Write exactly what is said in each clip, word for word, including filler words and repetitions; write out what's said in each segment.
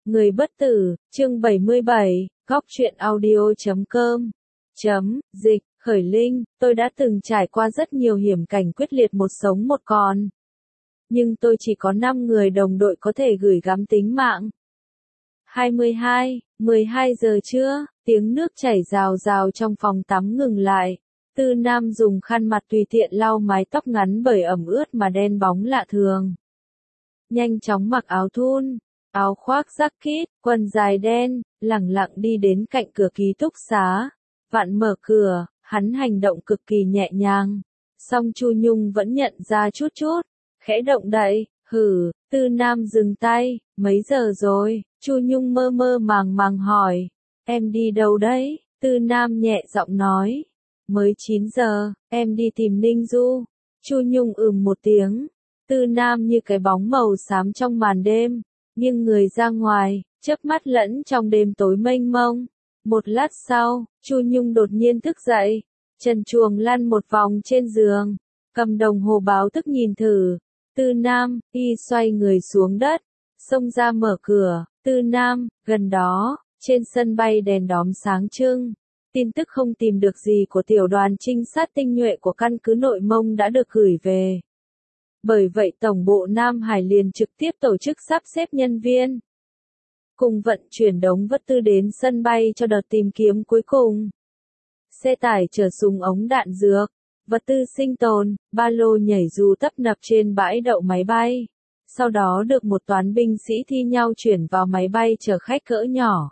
Người bất tử, chương bảy mươi bảy, góc truyện audio chấm com, chấm, dịch, khởi linh, tôi đã từng trải qua rất nhiều hiểm cảnh quyết liệt một sống một còn. Nhưng tôi chỉ có năm người đồng đội có thể gửi gắm tính mạng. hai mươi hai, mười hai giờ trưa, tiếng nước chảy rào rào trong phòng tắm ngừng lại. Tư Nam dùng khăn mặt tùy tiện lau mái tóc ngắn bởi ẩm ướt mà đen bóng lạ thường. Nhanh chóng mặc áo thun, áo khoác jacket, quần dài đen, lẳng lặng đi đến cạnh cửa ký túc xá. Vặn mở cửa, hắn hành động cực kỳ nhẹ nhàng. Song Chu Nhung vẫn nhận ra chút chút, khẽ động đậy, hử, Tư Nam dừng tay, mấy giờ rồi, Chu Nhung mơ mơ màng màng hỏi, em đi đâu đấy, Tư Nam nhẹ giọng nói, mới chín giờ, em đi tìm Ninh Du, Chu Nhung ừm một tiếng, Tư Nam như cái bóng màu xám trong màn đêm, nghiêng người ra ngoài, chớp mắt lẫn trong đêm tối mênh mông. Một lát sau, Chu Nhung đột nhiên thức dậy, trần truồng lăn một vòng trên giường, cầm đồng hồ báo thức nhìn thử. Tư Nam, y xoay người xuống đất, xông ra mở cửa. Tư Nam, gần đó, trên sân bay đèn đóm sáng trưng. Tin tức không tìm được gì của tiểu đoàn trinh sát tinh nhuệ của căn cứ Nội Mông đã được gửi về. Bởi vậy Tổng bộ Nam Hải liền trực tiếp tổ chức sắp xếp nhân viên, cùng vận chuyển đống vật tư đến sân bay cho đợt tìm kiếm cuối cùng. Xe tải chở súng ống đạn dược, vật tư sinh tồn, ba lô nhảy dù tấp nập trên bãi đậu máy bay. Sau đó được một toán binh sĩ thi nhau chuyển vào máy bay chở khách cỡ nhỏ.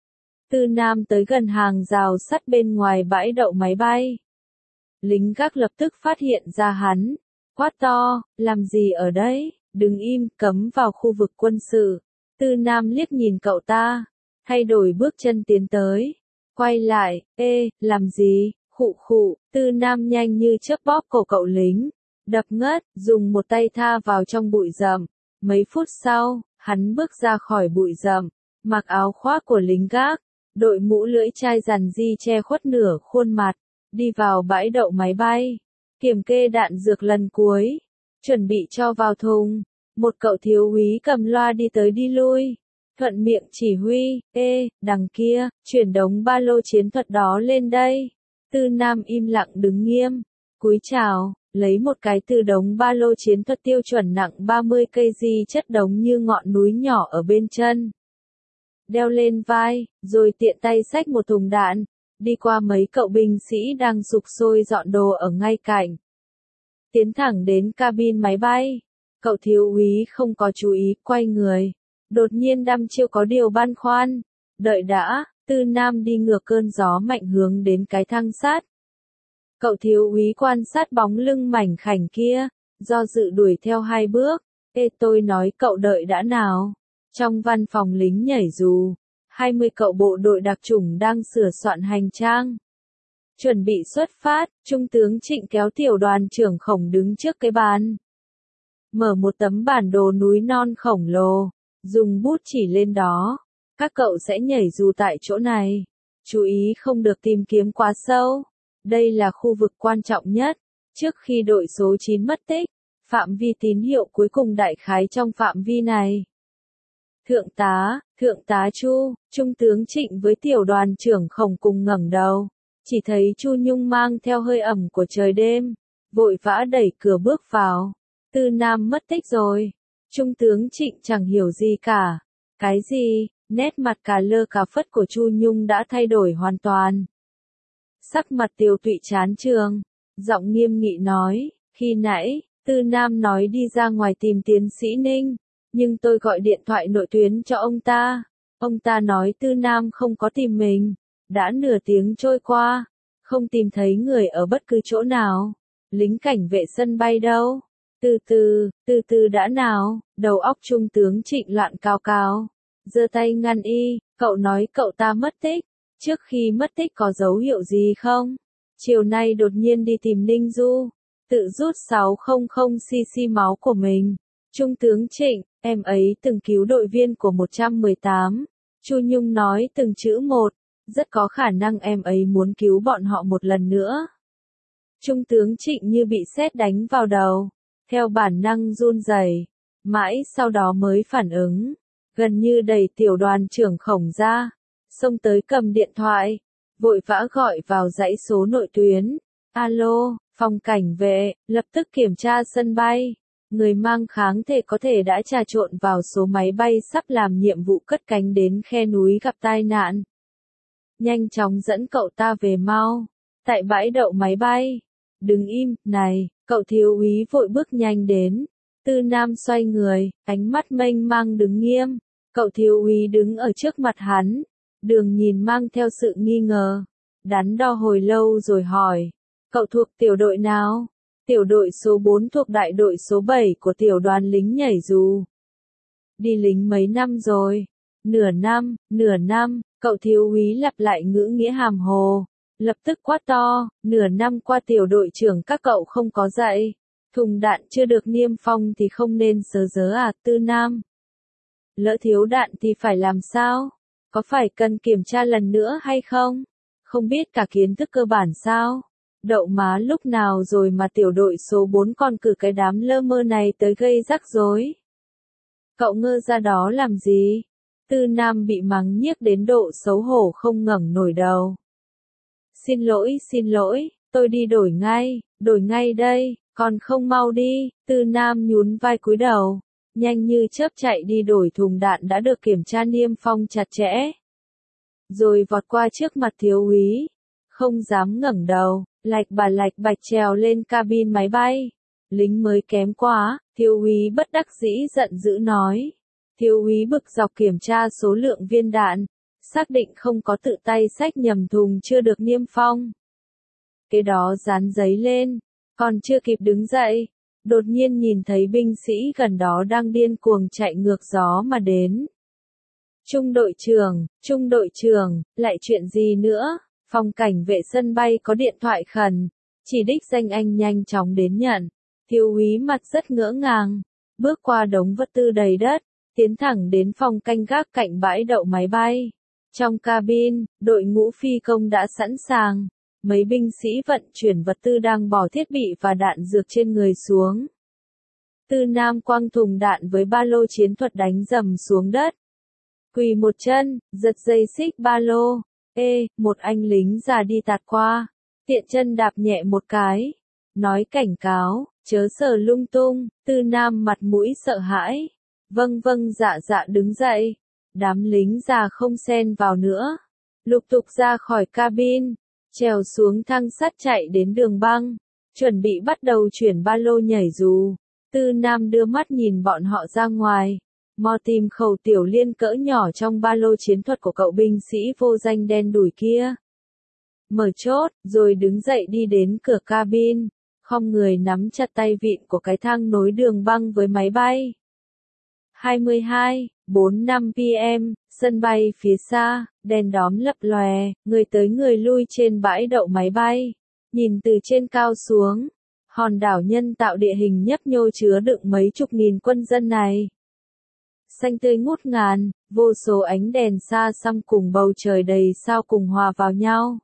Tư Nam tới gần hàng rào sắt bên ngoài bãi đậu máy bay. Lính gác lập tức phát hiện ra hắn, quát to, làm gì ở đấy, đừng im, cấm vào khu vực quân sự. Tư Nam liếc nhìn cậu ta, thay đổi bước chân tiến tới, quay lại, ê, làm gì, khụ khụ, Tư Nam nhanh như chớp bóp cổ cậu lính, đập ngất, dùng một tay tha vào trong bụi rậm. Mấy phút sau, hắn bước ra khỏi bụi rậm, mặc áo khoác của lính gác, đội mũ lưỡi chai rằn di che khuất nửa khuôn mặt, đi vào bãi đậu máy bay, kiểm kê đạn dược lần cuối, chuẩn bị cho vào thùng. Một cậu thiếu úy cầm loa đi tới đi lui, thuận miệng chỉ huy, ê, đằng kia, chuyển đống ba lô chiến thuật đó lên đây. Tư Nam im lặng đứng nghiêm, cúi chào, lấy một cái từ đống ba lô chiến thuật tiêu chuẩn nặng ba mươi ki lô gam chất đống như ngọn núi nhỏ ở bên chân. Đeo lên vai, rồi tiện tay xách một thùng đạn, đi qua mấy cậu binh sĩ đang sục sôi dọn đồ ở ngay cạnh. Tiến thẳng đến cabin máy bay. Cậu thiếu úy không có chú ý, quay người. Đột nhiên đăm chiêu có điều băn khoăn. Đợi đã, Tư Nam đi ngược cơn gió mạnh hướng đến cái thang sắt. Cậu thiếu úy quan sát bóng lưng mảnh khảnh kia, do dự đuổi theo hai bước. Ê tôi nói cậu đợi đã nào. Trong văn phòng lính nhảy dù, hai mươi cậu bộ đội đặc chủng đang sửa soạn hành trang. Chuẩn bị xuất phát, Trung tướng Trịnh kéo tiểu đoàn trưởng Khổng đứng trước cái bàn. Mở một tấm bản đồ núi non khổng lồ, dùng bút chỉ lên đó. Các cậu sẽ nhảy dù tại chỗ này. Chú ý không được tìm kiếm quá sâu. Đây là khu vực quan trọng nhất. Trước khi đội số chín mất tích, phạm vi tín hiệu cuối cùng đại khái trong phạm vi này. Thượng tá, Thượng tá Chu, Trung tướng Trịnh với tiểu đoàn trưởng Khổng cùng ngẩng đầu. Chỉ thấy Chu Nhung mang theo hơi ẩm của trời đêm, vội vã đẩy cửa bước vào. Tư Nam mất tích rồi. Trung tướng Trịnh chẳng hiểu gì cả. Cái gì? Nét mặt cà lơ cà phất của Chu Nhung đã thay đổi hoàn toàn. Sắc mặt tiều tụy chán trường, giọng nghiêm nghị nói, khi nãy, Tư Nam nói đi ra ngoài tìm tiến sĩ Ninh, nhưng tôi gọi điện thoại nội tuyến cho ông ta. Ông ta nói Tư Nam không có tìm mình. Đã nửa tiếng trôi qua, không tìm thấy người ở bất cứ chỗ nào. Lính cảnh vệ sân bay đâu? Từ từ, từ từ đã nào, đầu óc Trung tướng Trịnh loạn cao cao. Giơ tay ngăn y, cậu nói cậu ta mất tích. Trước khi mất tích có dấu hiệu gì không? Chiều nay đột nhiên đi tìm Ninh Du, tự rút sáu trăm xê xê máu của mình. Trung tướng Trịnh, em ấy từng cứu đội viên của một trăm mười tám. Chu Nhung nói từng chữ một, rất có khả năng em ấy muốn cứu bọn họ một lần nữa. Trung tướng Trịnh như bị sét đánh vào đầu, theo bản năng run rẩy, mãi sau đó mới phản ứng, gần như đẩy tiểu đoàn trưởng Khổng ra, xông tới cầm điện thoại, vội vã gọi vào dãy số nội tuyến. Alo, phòng cảnh vệ, lập tức kiểm tra sân bay. Người mang kháng thể có thể đã trà trộn vào số máy bay sắp làm nhiệm vụ cất cánh đến khe núi gặp tai nạn. Nhanh chóng dẫn cậu ta về mau. Tại bãi đậu máy bay. Đừng im, này, cậu thiếu úy vội bước nhanh đến. Tư Nam xoay người, ánh mắt mênh mang đứng nghiêm. Cậu thiếu úy đứng ở trước mặt hắn. Đường nhìn mang theo sự nghi ngờ. Đắn đo hồi lâu rồi hỏi. Cậu thuộc tiểu đội nào? Tiểu đội số bốn thuộc đại đội số bảy của tiểu đoàn lính nhảy dù. Đi lính mấy năm rồi? Nửa năm, nửa năm, cậu thiếu úy lặp lại ngữ nghĩa hàm hồ. Lập tức quát to, nửa năm qua tiểu đội trưởng các cậu không có dạy. Thùng đạn chưa được niêm phong thì không nên sớ dớ à, Tư Nam. Lỡ thiếu đạn thì phải làm sao? Có phải cần kiểm tra lần nữa hay không? Không biết cả kiến thức cơ bản sao? Đậu má lúc nào rồi mà tiểu đội số bốn còn cử cái đám lơ mơ này tới gây rắc rối. Cậu ngơ ra đó làm gì? Tư Nam bị mắng nhiếc đến độ xấu hổ không ngẩng nổi đầu. Xin lỗi, xin lỗi, tôi đi đổi ngay, đổi ngay đây, còn không mau đi. Tư Nam nhún vai cúi đầu, nhanh như chớp chạy đi đổi thùng đạn đã được kiểm tra niêm phong chặt chẽ. Rồi vọt qua trước mặt thiếu úy, không dám ngẩng đầu, lạch bà lạch bạch trèo lên cabin máy bay. Lính mới kém quá, thiếu úy bất đắc dĩ giận dữ nói. Thiếu úy bực dọc kiểm tra số lượng viên đạn, xác định không có tự tay xách nhầm thùng chưa được niêm phong. Cái đó dán giấy lên, còn chưa kịp đứng dậy, đột nhiên nhìn thấy binh sĩ gần đó đang điên cuồng chạy ngược gió mà đến. Trung đội trưởng, trung đội trưởng, lại chuyện gì nữa? Phòng cảnh vệ sân bay có điện thoại khẩn, chỉ đích danh anh nhanh chóng đến nhận. Thiếu úy mặt rất ngỡ ngàng, bước qua đống vật tư đầy đất, tiến thẳng đến phòng canh gác cạnh bãi đậu máy bay. Trong cabin, đội ngũ phi công đã sẵn sàng, mấy binh sĩ vận chuyển vật tư đang bỏ thiết bị và đạn dược trên người xuống. Tư Nam quăng thùng đạn với ba lô chiến thuật đánh dầm xuống đất. Quỳ một chân, giật dây xích ba lô. Ê, một anh lính già đi tạt qua, tiện chân đạp nhẹ một cái, nói cảnh cáo, chớ sờ lung tung. Tư Nam mặt mũi sợ hãi. Vâng vâng dạ dạ đứng dậy. Đám lính già không xen vào nữa. Lục tục ra khỏi cabin, trèo xuống thang sắt chạy đến đường băng, chuẩn bị bắt đầu chuyển ba lô nhảy dù. Tư Nam đưa mắt nhìn bọn họ ra ngoài, mò tìm khẩu tiểu liên cỡ nhỏ trong ba lô chiến thuật của cậu binh sĩ vô danh đen đủi kia. Mở chốt, rồi đứng dậy đi đến cửa cabin, khom người nắm chặt tay vịn của cái thang nối đường băng với máy bay. hai mươi hai, bốn mươi lăm p m, sân bay phía xa, đèn đóm lập lòe, người tới người lui trên bãi đậu máy bay. Nhìn từ trên cao xuống, hòn đảo nhân tạo địa hình nhấp nhô chứa đựng mấy chục nghìn quân dân này. Xanh tươi ngút ngàn, vô số ánh đèn xa xăm cùng bầu trời đầy sao cùng hòa vào nhau.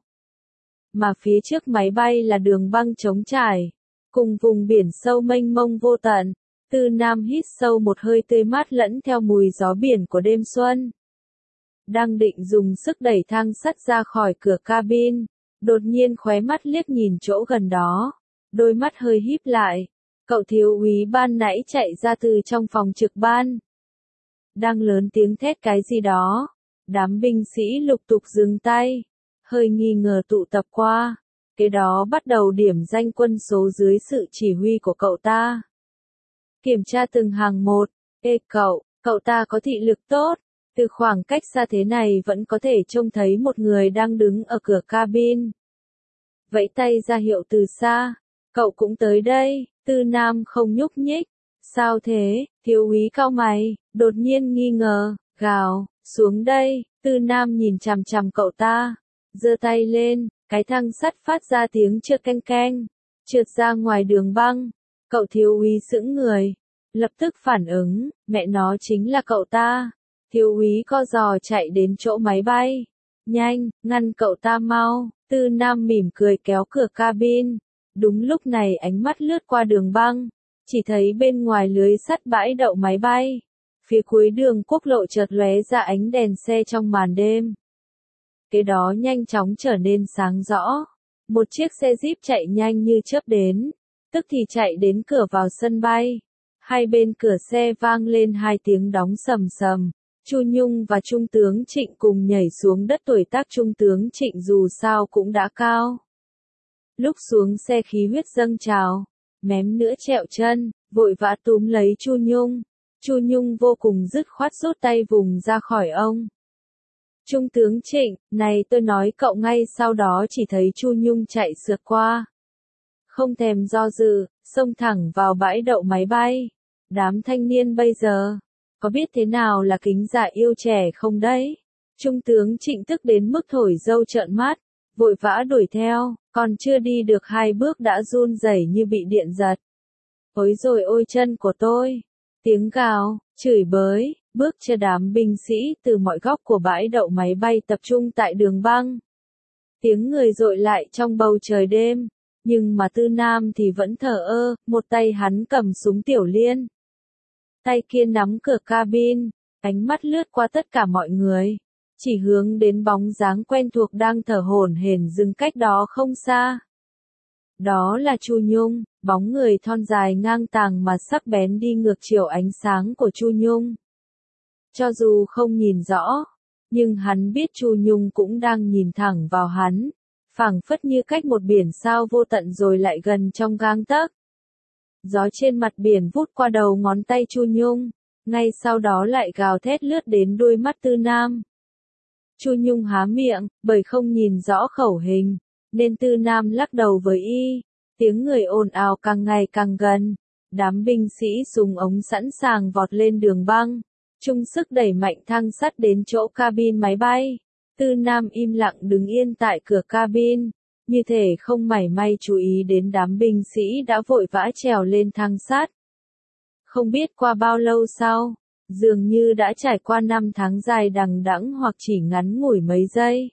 Mà phía trước máy bay là đường băng trống trải, cùng vùng biển sâu mênh mông vô tận. Tư Nam hít sâu một hơi tươi mát lẫn theo mùi gió biển của đêm xuân. Đang định dùng sức đẩy thang sắt ra khỏi cửa cabin, đột nhiên khóe mắt liếc nhìn chỗ gần đó, đôi mắt hơi híp lại. Cậu thiếu úy ban nãy chạy ra từ trong phòng trực ban, đang lớn tiếng thét cái gì đó. Đám binh sĩ lục tục dừng tay, hơi nghi ngờ tụ tập qua. Cái đó bắt đầu điểm danh quân số dưới sự chỉ huy của cậu ta. Kiểm tra từng hàng một. Ê cậu, cậu ta có thị lực tốt. Từ khoảng cách xa thế này vẫn có thể trông thấy một người đang đứng ở cửa cabin. Vẫy tay ra hiệu từ xa. Cậu cũng tới đây. Tư Nam không nhúc nhích. Sao thế? Thiếu úy cau mày, đột nhiên nghi ngờ, gào, xuống đây. Tư Nam nhìn chằm chằm cậu ta, giơ tay lên, cái thang sắt phát ra tiếng trượt canh canh, trượt ra ngoài đường băng. Cậu thiếu úy sững người, lập tức phản ứng, mẹ nó chính là cậu ta. Thiếu úy co giò chạy đến chỗ máy bay. Nhanh, ngăn cậu ta mau. Tư Nam mỉm cười kéo cửa cabin. Đúng lúc này ánh mắt lướt qua đường băng, chỉ thấy bên ngoài lưới sắt bãi đậu máy bay, Phía cuối đường quốc lộ chợt lóe ra ánh đèn xe trong màn đêm. Kế đó nhanh chóng trở nên sáng rõ. Một chiếc xe Jeep chạy nhanh như chớp đến, tức thì chạy đến cửa vào sân bay. Hai bên cửa xe vang lên hai tiếng đóng sầm sầm. Chu Nhung và Trung tướng Trịnh cùng nhảy xuống đất, tuổi tác Trung tướng Trịnh dù sao cũng đã cao. Lúc xuống xe khí huyết dâng trào, mém nữa trẹo chân, vội vã túm lấy Chu Nhung. Chu Nhung vô cùng dứt khoát rút tay vùng ra khỏi ông. Trung tướng Trịnh, này tôi nói cậu ngay sau đó chỉ thấy Chu Nhung chạy sượt qua. Không thèm do dự, xông thẳng vào bãi đậu máy bay. Đám thanh niên bây giờ, có biết thế nào là kính già yêu trẻ không đấy? Trung tướng Trịnh tức đến mức thổi dâu trợn mắt, vội vã đuổi theo, còn chưa đi được hai bước đã run rẩy như bị điện giật. Ôi rồi ôi chân của tôi! Tiếng gào, chửi bới, bước cho đám binh sĩ từ mọi góc của bãi đậu máy bay tập trung tại đường băng. Tiếng người dội lại trong bầu trời đêm, nhưng mà Tư Nam thì vẫn thờ ơ, một tay hắn cầm súng tiểu liên. Tay kia nắm cửa cabin, ánh mắt lướt qua tất cả mọi người, chỉ hướng đến bóng dáng quen thuộc đang thở hổn hển dừng cách đó không xa. Đó là Chu Nhung, bóng người thon dài ngang tàng mà sắc bén đi ngược chiều ánh sáng của Chu Nhung. Cho dù không nhìn rõ, nhưng hắn biết Chu Nhung cũng đang nhìn thẳng vào hắn, phảng phất như cách một biển sao vô tận rồi lại gần trong gang tấc. Gió trên mặt biển vút qua đầu ngón tay Chu Nhung, ngay sau đó lại gào thét lướt đến đuôi mắt Tư Nam. Chu Nhung há miệng, bởi không nhìn rõ khẩu hình, nên Tư Nam lắc đầu với y, tiếng người ồn ào càng ngày càng gần, đám binh sĩ súng ống sẵn sàng vọt lên đường băng, chung sức đẩy mạnh thang sắt đến chỗ cabin máy bay. Tư Nam im lặng đứng yên tại cửa cabin, như thể không mảy may chú ý đến đám binh sĩ đã vội vã trèo lên thang sắt. Không biết qua bao lâu sau, dường như đã trải qua năm tháng dài đằng đẵng hoặc chỉ ngắn ngủi mấy giây.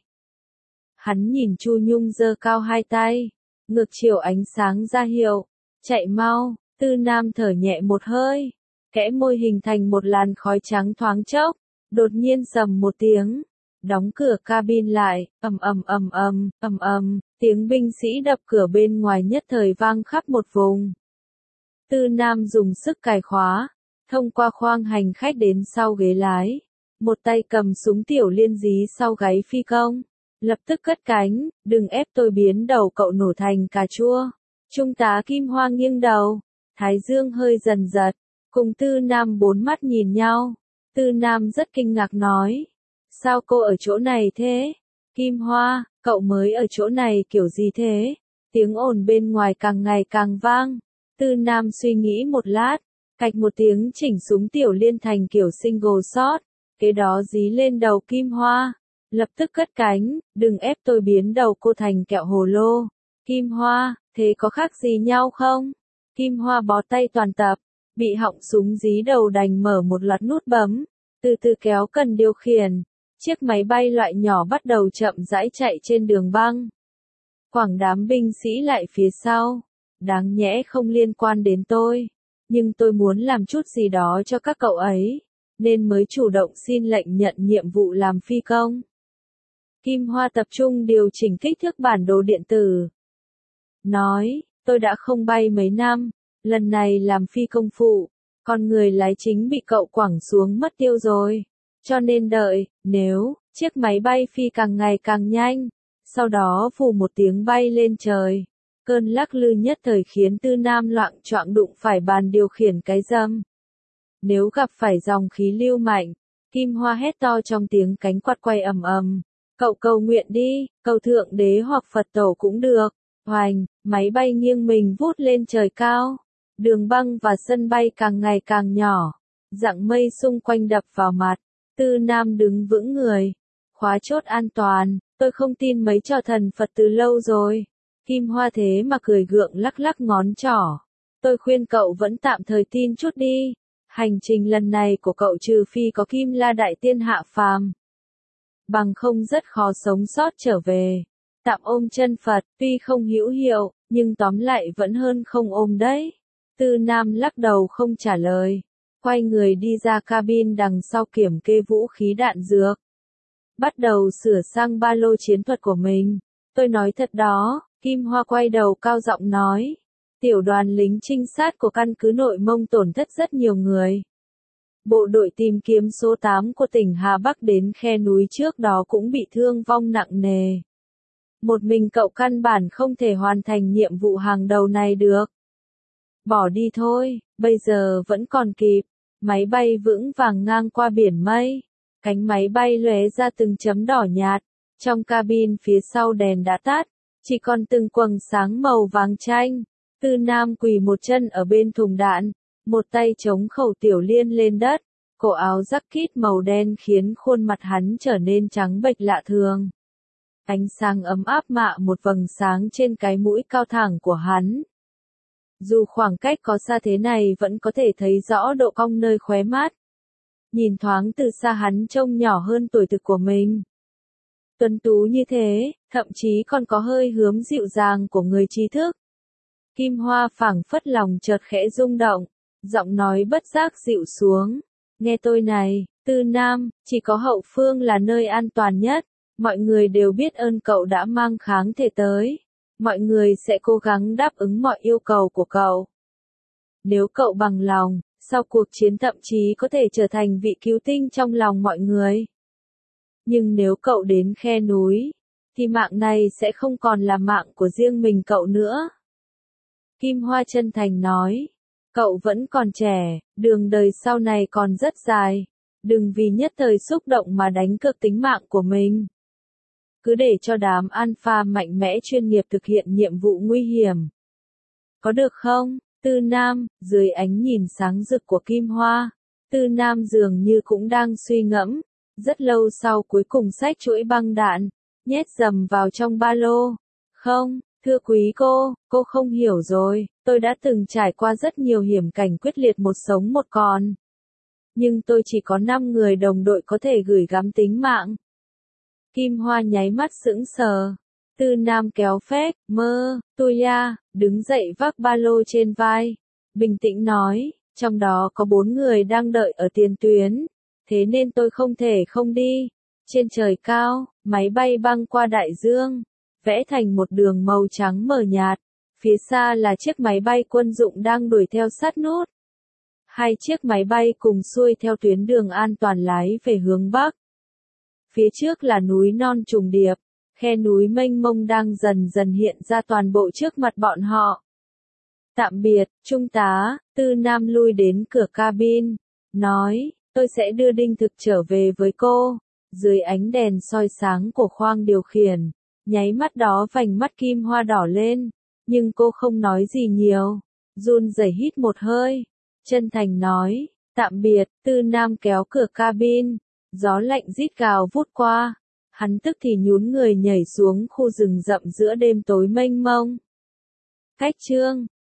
Hắn nhìn Chu Nhung giơ cao hai tay, ngược chiều ánh sáng ra hiệu, chạy mau. Tư Nam thở nhẹ một hơi, kẽ môi hình thành một làn khói trắng thoáng chốc, đột nhiên sầm một tiếng, đóng cửa cabin lại, ầm ầm ầm ầm, ầm ầm, tiếng binh sĩ đập cửa bên ngoài nhất thời vang khắp một vùng. Tư Nam dùng sức cài khóa, thông qua khoang hành khách đến sau ghế lái, một tay cầm súng tiểu liên dí sau gáy phi công, lập tức cất cánh, đừng ép tôi biến đầu cậu nổ thành cà chua. Trung tá Kim Hoa nghiêng đầu, thái dương hơi dần giật, cùng Tư Nam bốn mắt nhìn nhau. Tư Nam rất kinh ngạc nói, sao cô ở chỗ này thế? Kim Hoa, cậu mới ở chỗ này kiểu gì thế? Tiếng ồn bên ngoài càng ngày càng vang. Tư Nam suy nghĩ một lát, cạch một tiếng chỉnh súng tiểu liên thành kiểu single shot, kế đó dí lên đầu Kim Hoa, lập tức cất cánh, đừng ép tôi biến đầu cô thành kẹo hồ lô. Kim Hoa, thế có khác gì nhau không? Kim Hoa bó tay toàn tập, bị họng súng dí đầu đành mở một loạt nút bấm, từ từ kéo cần điều khiển. Chiếc máy bay loại nhỏ bắt đầu chậm rãi chạy trên đường băng. Quảng đám binh sĩ lại phía sau. Đáng nhẽ không liên quan đến tôi, nhưng tôi muốn làm chút gì đó cho các cậu ấy, nên mới chủ động xin lệnh nhận nhiệm vụ làm phi công. Kim Hoa tập trung điều chỉnh kích thước bản đồ điện tử. Nói, tôi đã không bay mấy năm, lần này làm phi công phụ, còn người lái chính bị cậu quẳng xuống mất tiêu rồi. Cho nên đợi, nếu, chiếc máy bay phi càng ngày càng nhanh, sau đó phù một tiếng bay lên trời. Cơn lắc lư nhất thời khiến Tư Nam loạng choạng đụng phải bàn điều khiển cái râm. Nếu gặp phải dòng khí lưu mạnh, Kim Hoa hét to trong tiếng cánh quạt quay ầm ầm. Cậu cầu nguyện đi, cầu thượng đế hoặc Phật tổ cũng được. Hoành, máy bay nghiêng mình vút lên trời cao. Đường băng và sân bay càng ngày càng nhỏ. Dặng mây xung quanh đập vào mặt. Tư Nam đứng vững người. Khóa chốt an toàn, tôi không tin mấy trò thần Phật từ lâu rồi. Kim Hoa thế mà cười gượng lắc lắc ngón trỏ. Tôi khuyên cậu vẫn tạm thời tin chút đi. Hành trình lần này của cậu trừ phi có Kim La Đại Tiên hạ phàm, bằng không rất khó sống sót trở về. Tạm ôm chân Phật, tuy không hữu hiệu, nhưng tóm lại vẫn hơn không ôm đấy. Tư Nam lắc đầu không trả lời. quay người đi ra cabin đằng sau kiểm kê vũ khí đạn dược. Bắt đầu sửa sang ba lô chiến thuật của mình. Tôi nói thật đó, Kim Hoa quay đầu cao giọng nói. Tiểu đoàn lính trinh sát của căn cứ Nội Mông tổn thất rất nhiều người. Bộ đội tìm kiếm số tám của tỉnh Hà Bắc đến khe núi trước đó cũng bị thương vong nặng nề. Một mình cậu căn bản không thể hoàn thành nhiệm vụ hàng đầu này được. Bỏ đi thôi, bây giờ vẫn còn kịp. Máy bay vững vàng ngang qua biển mây. Cánh máy bay lóe ra từng chấm đỏ nhạt. Trong cabin phía sau đèn đã tắt, chỉ còn từng quầng sáng màu vàng chanh. Tư Nam quỳ một chân ở bên thùng đạn, một tay chống khẩu tiểu liên lên đất, cổ áo jacket màu đen khiến khuôn mặt hắn trở nên trắng bệch lạ thường. Ánh sáng ấm áp mạ một vầng sáng trên cái mũi cao thẳng của hắn. Dù khoảng cách có xa thế này vẫn có thể thấy rõ độ cong nơi khóe mắt. Nhìn thoáng từ xa hắn trông nhỏ hơn tuổi thực của mình. Tuấn tú như thế, thậm chí còn có hơi hướm dịu dàng của người trí thức. Kim Hoa phảng phất lòng chợt khẽ rung động, giọng nói bất giác dịu xuống. Nghe tôi này, Tư Nam, chỉ có hậu phương là nơi an toàn nhất. Mọi người đều biết ơn cậu đã mang kháng thể tới. Mọi người sẽ cố gắng đáp ứng mọi yêu cầu của cậu. Nếu cậu bằng lòng, sau cuộc chiến thậm chí có thể trở thành vị cứu tinh trong lòng mọi người. Nhưng nếu cậu đến khe núi, thì mạng này sẽ không còn là mạng của riêng mình cậu nữa. Kim Hoa chân thành nói, cậu vẫn còn trẻ, đường đời sau này còn rất dài. Đừng vì nhất thời xúc động mà đánh cược tính mạng của mình. Cứ để cho đám alpha mạnh mẽ chuyên nghiệp thực hiện nhiệm vụ nguy hiểm. Có được không, Tư Nam? Dưới ánh nhìn sáng rực của Kim Hoa, Tư Nam dường như cũng đang suy ngẫm. Rất lâu sau cuối cùng xách chuỗi băng đạn, nhét dầm vào trong ba lô. Không, thưa quý cô, cô không hiểu rồi, tôi đã từng trải qua rất nhiều hiểm cảnh quyết liệt một sống một còn. Nhưng tôi chỉ có năm người đồng đội có thể gửi gắm tính mạng. Kim Hoa nháy mắt sững sờ. Tư Nam kéo phép, mơ, tôi ya, đứng dậy vác ba lô trên vai. Bình tĩnh nói, trong đó có bốn người đang đợi ở tiền tuyến. Thế nên tôi không thể không đi. Trên trời cao, máy bay băng qua đại dương, vẽ thành một đường màu trắng mờ nhạt. Phía xa là chiếc máy bay quân dụng đang đuổi theo sát nút. Hai chiếc máy bay cùng xuôi theo tuyến đường an toàn lái về hướng Bắc. Phía trước là núi non trùng điệp, khe núi mênh mông đang dần dần hiện ra toàn bộ trước mặt bọn họ. Tạm biệt, Trung tá, Tư Nam lui đến cửa cabin, nói, tôi sẽ đưa Đinh Thực trở về với cô. Dưới ánh đèn soi sáng của khoang điều khiển, nháy mắt đó vành mắt Kim Hoa đỏ lên, nhưng cô không nói gì nhiều, run rẩy hít một hơi, chân thành nói, tạm biệt. Tư Nam kéo cửa cabin, gió lạnh rít gào vút qua, hắn tức thì nhún người nhảy xuống khu rừng rậm giữa đêm tối mênh mông. Cách chương